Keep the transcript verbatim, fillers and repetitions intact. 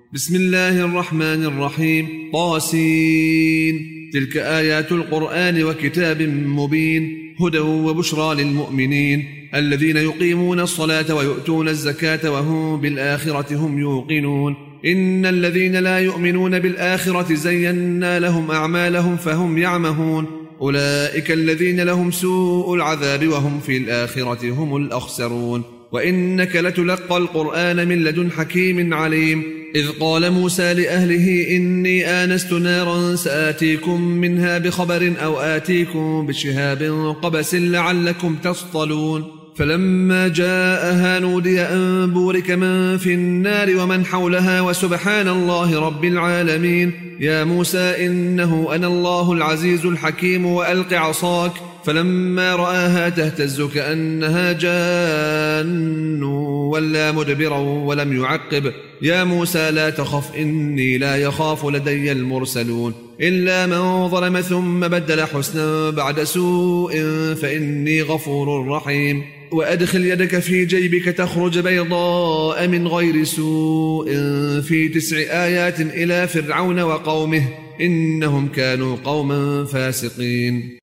بسم الله الرحمن الرحيم. طاسين. تلك آيات القرآن وكتاب مبين، هدى وبشرى للمؤمنين الذين يقيمون الصلاة ويؤتون الزكاة وهم بالآخرة هم يوقنون. إن الذين لا يؤمنون بالآخرة زينا لهم أعمالهم فهم يعمهون. أولئك الذين لهم سوء العذاب وهم في الآخرة هم الأخسرون. وإنك لتلقى القرآن من لدن حكيم عليم. إذ قال موسى لأهله إني آنست نارا سآتيكم منها بخبر أو آتيكم بشهاب قبس لعلكم تصطلون. فلما جاءها نودي أن بورك من في النار ومن حولها وسبحان الله رب العالمين. يا موسى إنه أنا الله العزيز الحكيم وألق عصاك. فلما رآها تهتز كأنها جان ولا مدبرا ولم يعقب. يا موسى لا تخف إني لا يخاف لدي المرسلون. إلا من ظلم ثم بدل حسنا بعد سوء فإني غفور رحيم. وأدخل يدك في جيبك تخرج بيضاء من غير سوء في تسع آيات إلى فرعون وقومه إنهم كانوا قوما فاسقين.